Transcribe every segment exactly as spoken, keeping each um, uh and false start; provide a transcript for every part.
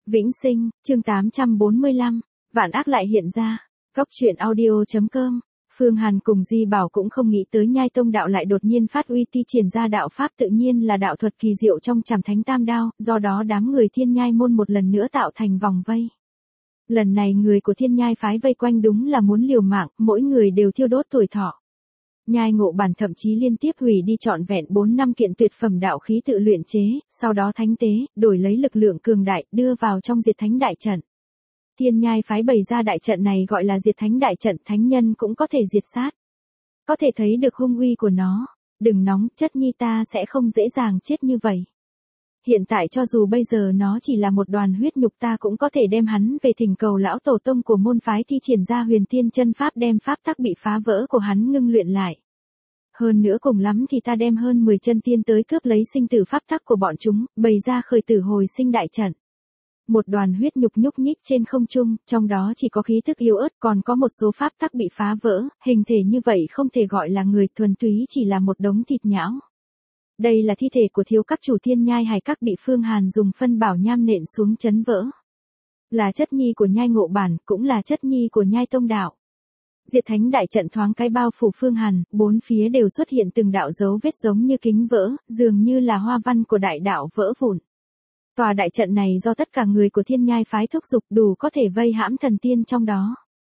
Vĩnh Sinh, chương tám trăm bốn mươi lăm, vạn ác lại hiện ra. Cóc truyện audio chấm com. Phương Hàn cùng Di Bảo cũng không nghĩ tới Nhai Tông đạo lại đột nhiên phát uy thi triển ra đạo pháp, tự nhiên là đạo thuật kỳ diệu trong Trảm Thánh Tam Đao, do đó đám người Thiên Nhai môn một lần nữa tạo thành vòng vây. Lần này người của Thiên Nhai phái vây quanh đúng là muốn liều mạng, mỗi người đều thiêu đốt tuổi thọ. Nhai Ngộ Bản thậm chí liên tiếp hủy đi trọn vẹn bốn năm kiện tuyệt phẩm đạo khí tự luyện chế, sau đó thánh tế, đổi lấy lực lượng cường đại, đưa vào trong Diệt Thánh đại trận. Thiên Nhai phái bày ra đại trận này gọi là Diệt Thánh đại trận, thánh nhân cũng có thể diệt sát. Có thể thấy được hung uy của nó. Đừng nóng, chất nhi ta sẽ không dễ dàng chết như vậy. Hiện tại cho dù bây giờ nó chỉ là một đoàn huyết nhục, ta cũng có thể đem hắn về thỉnh cầu lão tổ tông của môn phái thi triển ra huyền tiên chân pháp, đem pháp tắc bị phá vỡ của hắn ngưng luyện lại. Hơn nữa cùng lắm thì ta đem hơn mười chân tiên tới cướp lấy sinh tử pháp tắc của bọn chúng, bày ra khởi tử hồi sinh đại trận. Một đoàn huyết nhục nhúc nhích trên không trung, trong đó chỉ có khí thức yếu ớt, còn có một số pháp tắc bị phá vỡ, hình thể như vậy không thể gọi là người, thuần túy chỉ là một đống thịt nhão. Đây là thi thể của thiếu các chủ Thiên Nhai Hải các bị Phương Hàn dùng phân bảo nham nện xuống chấn vỡ. Là chất nhi của Nhai Ngộ Bản, cũng là chất nhi của Nhai Tông đạo. Diệt Thánh đại trận thoáng cái bao phủ Phương Hàn, bốn phía đều xuất hiện từng đạo dấu vết giống như kính vỡ, dường như là hoa văn của đại đạo vỡ vụn. Tòa đại trận này do tất cả người của Thiên Nhai phái thúc giục, đủ có thể vây hãm thần tiên trong đó.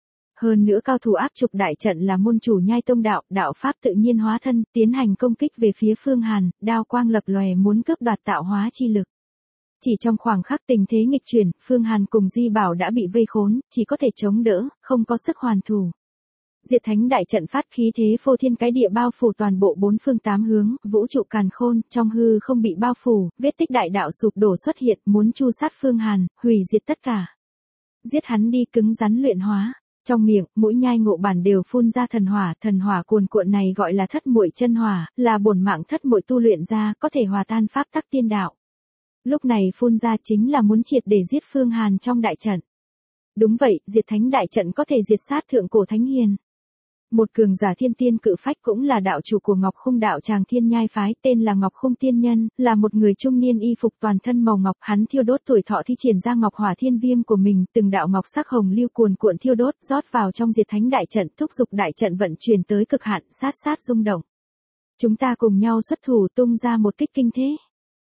Hơn nữa cao thủ áp trục đại trận là môn chủ Nhai Tông đạo, đạo pháp tự nhiên hóa thân, tiến hành công kích về phía Phương Hàn, đao quang lập lòe muốn cướp đoạt tạo hóa chi lực. Chỉ trong khoảng khắc tình thế nghịch chuyển, Phương Hàn cùng Di Bảo đã bị vây khốn, chỉ có thể chống đỡ, không có sức hoàn thủ. Diệt Thánh đại trận phát khí thế phô thiên cái địa bao phủ toàn bộ bốn phương tám hướng, vũ trụ càn khôn, trong hư không bị bao phủ, vết tích đại đạo sụp đổ xuất hiện, muốn chu sát Phương Hàn, hủy diệt tất cả. Giết hắn đi, cứng rắn luyện hóa. Trong miệng, mũi Nhai Ngộ Bản đều phun ra thần hỏa, thần hỏa cuồn cuộn này gọi là thất muội chân hỏa, là bổn mạng thất muội tu luyện ra, có thể hòa tan pháp tắc tiên đạo. Lúc này phun ra chính là muốn triệt để giết Phương Hàn trong đại trận. Đúng vậy, Diệt Thánh đại trận có thể diệt sát thượng cổ thánh hiền. Một cường giả thiên tiên cự phách cũng là đạo chủ của Ngọc Khung đạo tràng Thiên Nhai phái, tên là Ngọc Khung tiên nhân, là một người trung niên y phục toàn thân màu ngọc, hắn thiêu đốt tuổi thọ thi triển ra Ngọc Hỏa Thiên Viêm của mình, từng đạo ngọc sắc hồng lưu cuồn cuộn thiêu đốt, rót vào trong Diệt Thánh đại trận, thúc giục đại trận vận chuyển tới cực hạn, sát sát rung động. Chúng ta cùng nhau xuất thủ tung ra một kích kinh thế.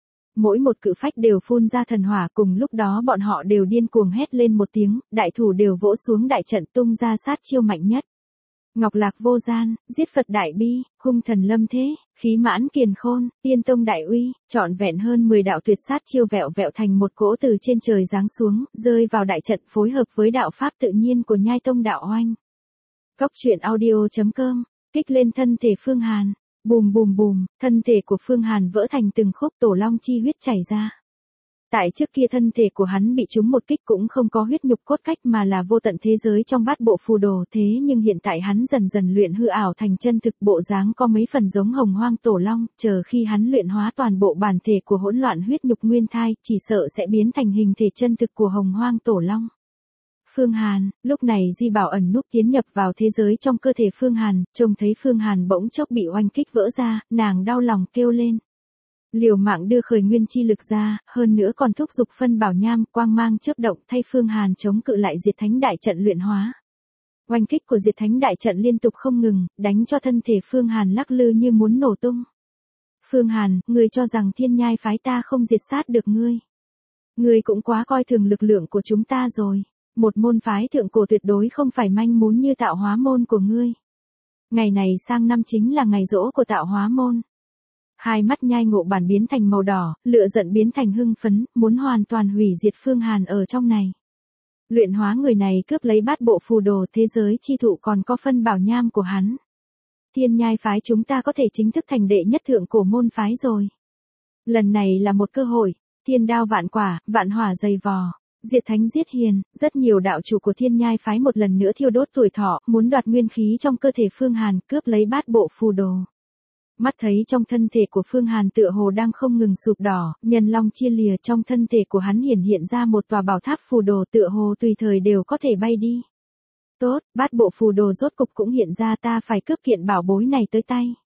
Mỗi một cự phách đều phun ra thần hỏa, cùng lúc đó bọn họ đều điên cuồng hét lên một tiếng, đại thủ đều vỗ xuống đại trận tung ra sát chiêu mạnh nhất. Ngọc Lạc vô gian, giết Phật đại bi, hung thần lâm thế, khí mãn kiền khôn, tiên tông đại uy, trọn vẹn hơn mười đạo tuyệt sát chiêu vẹo vẹo thành một cỗ từ trên trời giáng xuống, rơi vào đại trận phối hợp với đạo pháp tự nhiên của Nhai Tông đạo oanh. Cóc truyện audio chấm com, kích lên thân thể Phương Hàn, bùm bùm bùm, thân thể của Phương Hàn vỡ thành từng khúc, tổ long chi huyết chảy ra. Tại trước kia thân thể của hắn bị trúng một kích cũng không có huyết nhục cốt cách mà là vô tận thế giới trong bát bộ phù đồ, thế nhưng hiện tại hắn dần dần luyện hư ảo thành chân thực, bộ dáng có mấy phần giống hồng hoang tổ long, chờ khi hắn luyện hóa toàn bộ bản thể của hỗn loạn huyết nhục nguyên thai, chỉ sợ sẽ biến thành hình thể chân thực của hồng hoang tổ long. Phương Hàn, lúc này Di Bảo ẩn núp tiến nhập vào thế giới trong cơ thể Phương Hàn, trông thấy Phương Hàn bỗng chốc bị oanh kích vỡ ra, nàng đau lòng kêu lên. Liều mạng đưa khởi nguyên chi lực ra, hơn nữa còn thúc giục phân bảo nham, quang mang chớp động thay Phương Hàn chống cự lại Diệt Thánh đại trận luyện hóa. Oanh kích của Diệt Thánh đại trận liên tục không ngừng, đánh cho thân thể Phương Hàn lắc lư như muốn nổ tung. Phương Hàn, ngươi cho rằng Thiên Nhai phái ta không diệt sát được ngươi. Ngươi cũng quá coi thường lực lượng của chúng ta rồi. Một môn phái thượng cổ tuyệt đối không phải manh mún như tạo hóa môn của ngươi. Ngày này sang năm chính là ngày giỗ của tạo hóa môn. Hai mắt Nhai Ngộ Bản biến thành màu đỏ, lửa giận biến thành hưng phấn, muốn hoàn toàn hủy diệt Phương Hàn ở trong này. Luyện hóa người này cướp lấy bát bộ phù đồ thế giới chi thụ còn có phân bảo nham của hắn. Thiên Nhai phái chúng ta có thể chính thức thành đệ nhất thượng cổ môn phái rồi. Lần này là một cơ hội, thiên đao vạn quả, vạn hỏa dày vò. Diệt Thánh giết hiền, rất nhiều đạo chủ của Thiên Nhai phái một lần nữa thiêu đốt tuổi thọ, muốn đoạt nguyên khí trong cơ thể Phương Hàn, cướp lấy bát bộ phù đồ. Mắt thấy trong thân thể của Phương Hàn tựa hồ đang không ngừng sụp đỏ, nhân long chia lìa, trong thân thể của hắn hiển hiện ra một tòa bảo tháp phù đồ tựa hồ tùy thời đều có thể bay đi. Tốt, bát bộ phù đồ rốt cục cũng hiện ra, ta phải cướp kiện bảo bối này tới tay.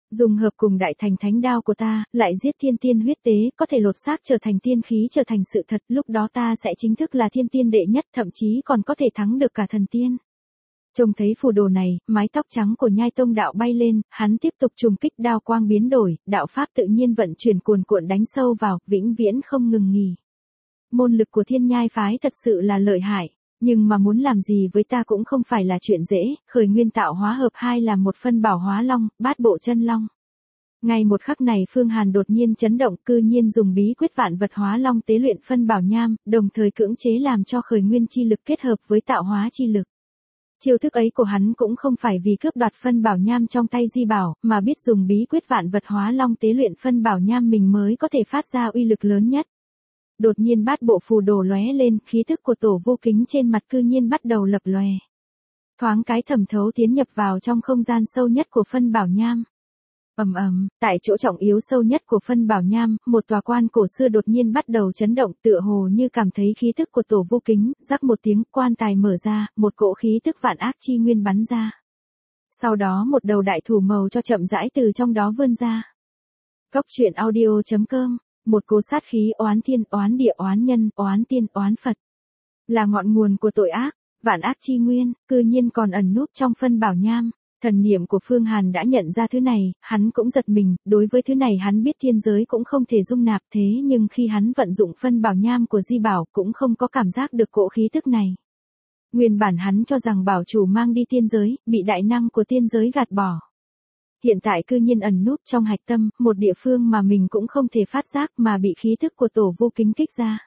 Dùng hợp cùng đại thành thánh đao của ta, lại giết thiên tiên huyết tế, có thể lột xác trở thành tiên khí trở thành sự thật, lúc đó ta sẽ chính thức là thiên tiên đệ nhất, thậm chí còn có thể thắng được cả thần tiên. Trông thấy phù đồ này, mái tóc trắng của Nhai Tông đạo bay lên, hắn tiếp tục trùng kích, đao quang biến đổi, đạo pháp tự nhiên vận chuyển cuồn cuộn đánh sâu vào, vĩnh viễn không ngừng nghỉ. Môn lực của Thiên Nhai phái thật sự là lợi hại, nhưng mà muốn làm gì với ta cũng không phải là chuyện dễ, khởi nguyên tạo hóa hợp hai là một phân bảo hóa long, bát bộ chân long. Ngay một khắc này Phương Hàn đột nhiên chấn động, cư nhiên dùng bí quyết vạn vật hóa long tế luyện phân bảo nham, đồng thời cưỡng chế làm cho khởi nguyên chi lực kết hợp với tạo hóa chi lực. Chiêu thức ấy của hắn cũng không phải vì cướp đoạt phân bảo nham trong tay Di Bảo, mà biết dùng bí quyết vạn vật hóa long tế luyện phân bảo nham mình mới có thể phát ra uy lực lớn nhất. Đột nhiên bát bộ phù đồ lóe lên, khí thức của Tổ Vô Kính trên mặt cư nhiên bắt đầu lập lòe. Thoáng cái thẩm thấu tiến nhập vào trong không gian sâu nhất của phân bảo nham. Ầm ầm, tại chỗ trọng yếu sâu nhất của phân bảo nham, một tòa quan cổ xưa đột nhiên bắt đầu chấn động, tựa hồ như cảm thấy khí tức của Tổ Vô Kính, rắc một tiếng, quan tài mở ra, một cỗ khí tức vạn ác chi nguyên bắn ra. Sau đó một đầu đại thủ màu cho chậm rãi từ trong đó vươn ra. Cốc truyện audio chấm com, một cỗ sát khí oán thiên, oán địa, oán nhân, oán tiên, oán Phật. Là ngọn nguồn của tội ác, vạn ác chi nguyên, cư nhiên còn ẩn núp trong phân bảo nham. Thần niệm của Phương Hàn đã nhận ra thứ này, hắn cũng giật mình, đối với thứ này hắn biết thiên giới cũng không thể dung nạp, thế nhưng khi hắn vận dụng phân bảo nham của Di Bảo cũng không có cảm giác được cỗ khí tức này. Nguyên bản hắn cho rằng bảo chủ mang đi tiên giới, bị đại năng của tiên giới gạt bỏ. Hiện tại cư nhiên ẩn núp trong hạch tâm, một địa phương mà mình cũng không thể phát giác mà bị khí tức của Tổ Vô Kính kích ra.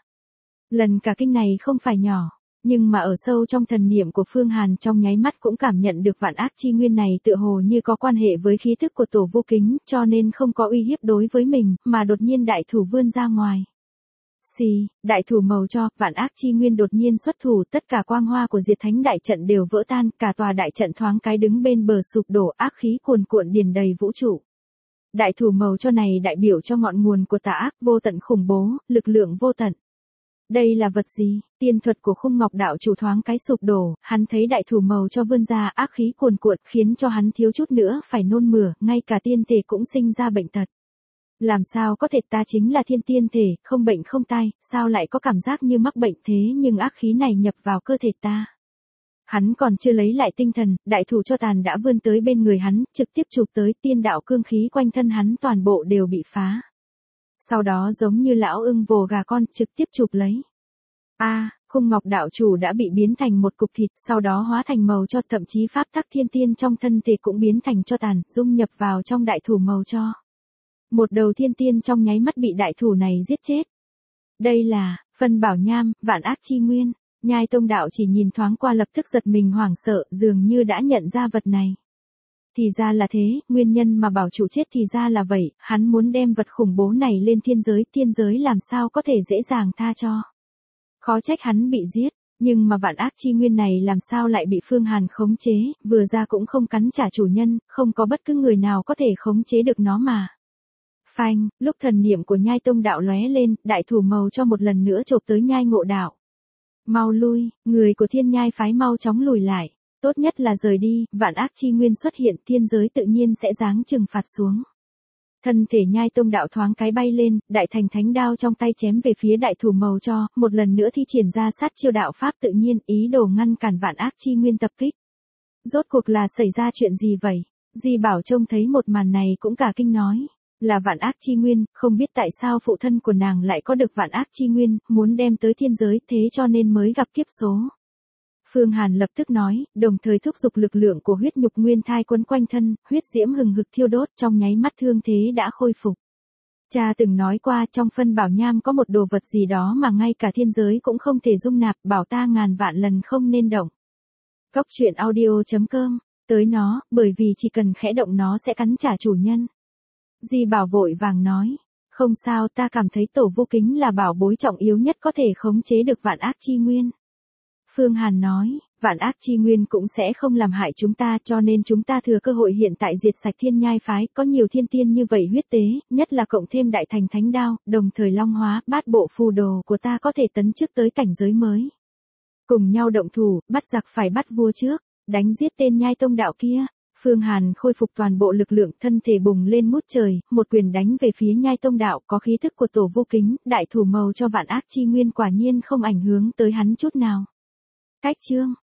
Lần cả kinh này không phải nhỏ. Nhưng mà ở sâu trong thần niệm của Phương Hàn trong nháy mắt cũng cảm nhận được vạn ác chi nguyên này tựa hồ như có quan hệ với khí thức của Tổ Vô Kính, cho nên không có uy hiếp đối với mình, mà đột nhiên đại thủ vươn ra ngoài. Xì, đại thủ màu cho, vạn ác chi nguyên đột nhiên xuất thủ, tất cả quang hoa của diệt thánh đại trận đều vỡ tan, cả tòa đại trận thoáng cái đứng bên bờ sụp đổ, ác khí cuồn cuộn điền đầy vũ trụ. Đại thủ màu cho này đại biểu cho ngọn nguồn của tà ác vô tận khủng bố, lực lượng vô tận. Đây là vật gì? Tiên thuật của Khung Ngọc đạo chủ thoáng cái sụp đổ, hắn thấy đại thủ màu cho vươn ra ác khí cuồn cuộn, khiến cho hắn thiếu chút nữa phải nôn mửa, ngay cả tiên thể cũng sinh ra bệnh tật. Làm sao có thể, ta chính là thiên tiên thể, không bệnh không tai, sao lại có cảm giác như mắc bệnh thế, nhưng ác khí này nhập vào cơ thể ta. Hắn còn chưa lấy lại tinh thần, đại thủ cho tàn đã vươn tới bên người hắn, trực tiếp chụp tới, tiên đạo cương khí quanh thân hắn toàn bộ đều bị phá. Sau đó giống như lão ưng vồ gà con, trực tiếp chụp lấy. A, à, Khung Ngọc đạo chủ đã bị biến thành một cục thịt, sau đó hóa thành màu cho, thậm chí pháp tắc thiên tiên trong thân thể cũng biến thành cho tàn, dung nhập vào trong đại thủ màu cho. Một đầu thiên tiên trong nháy mắt bị đại thủ này giết chết. Đây là phân bảo nham, vạn ác chi nguyên. Nhai Tông đạo chỉ nhìn thoáng qua lập tức giật mình hoảng sợ, dường như đã nhận ra vật này. Thì ra là thế, nguyên nhân mà bảo chủ chết thì ra là vậy, hắn muốn đem vật khủng bố này lên thiên giới, thiên giới làm sao có thể dễ dàng tha cho. Khó trách hắn bị giết, nhưng mà vạn ác chi nguyên này làm sao lại bị Phương Hàn khống chế, vừa ra cũng không cắn trả chủ nhân, không có bất cứ người nào có thể khống chế được nó mà. Phanh, lúc thần niệm của Nhai Tông đạo lóe lên, đại thủ màu cho một lần nữa chộp tới Nhai Ngộ đạo. Mau lui, người của Thiên Nhai phái mau chóng lùi lại. Tốt nhất là rời đi, vạn ác chi nguyên xuất hiện, thiên giới tự nhiên sẽ giáng trừng phạt xuống. Thân thể Nhai Tông đạo thoáng cái bay lên, đại thành thánh đao trong tay chém về phía đại thủ màu cho, một lần nữa thi triển ra sát chiêu đạo pháp tự nhiên, ý đồ ngăn cản vạn ác chi nguyên tập kích. Rốt cuộc là xảy ra chuyện gì vậy? Di Bảo trông thấy một màn này cũng cả kinh nói. Là vạn ác chi nguyên, không biết tại sao phụ thân của nàng lại có được vạn ác chi nguyên, muốn đem tới thiên giới, thế cho nên mới gặp kiếp số. Phương Hàn lập tức nói, đồng thời thúc giục lực lượng của huyết nhục nguyên thai quấn quanh thân, huyết diễm hừng hực thiêu đốt, trong nháy mắt thương thế đã khôi phục. Cha từng nói qua trong phân bảo nham có một đồ vật gì đó mà ngay cả thiên giới cũng không thể dung nạp, bảo ta ngàn vạn lần không nên động. Cốc truyện audio chấm com, tới nó, bởi vì chỉ cần khẽ động nó sẽ cắn trả chủ nhân. Di Bảo vội vàng nói, không sao, ta cảm thấy Tổ Vô Kính là bảo bối trọng yếu nhất có thể khống chế được vạn ác chi nguyên. Phương Hàn nói, vạn ác chi nguyên cũng sẽ không làm hại chúng ta, cho nên chúng ta thừa cơ hội hiện tại diệt sạch Thiên Nhai phái, có nhiều thiên tiên như vậy huyết tế, nhất là cộng thêm đại thành thánh đao, đồng thời long hóa, bát bộ phù đồ của ta có thể tấn chức tới cảnh giới mới. Cùng nhau động thủ, bắt giặc phải bắt vua trước, đánh giết tên Nhai Tông đạo kia. Phương Hàn khôi phục toàn bộ lực lượng, thân thể bùng lên ngút trời, một quyền đánh về phía Nhai Tông đạo, có khí thức của Tổ Vô Kính, đại thủ màu cho vạn ác chi nguyên quả nhiên không ảnh hưởng tới hắn chút nào. Cách chương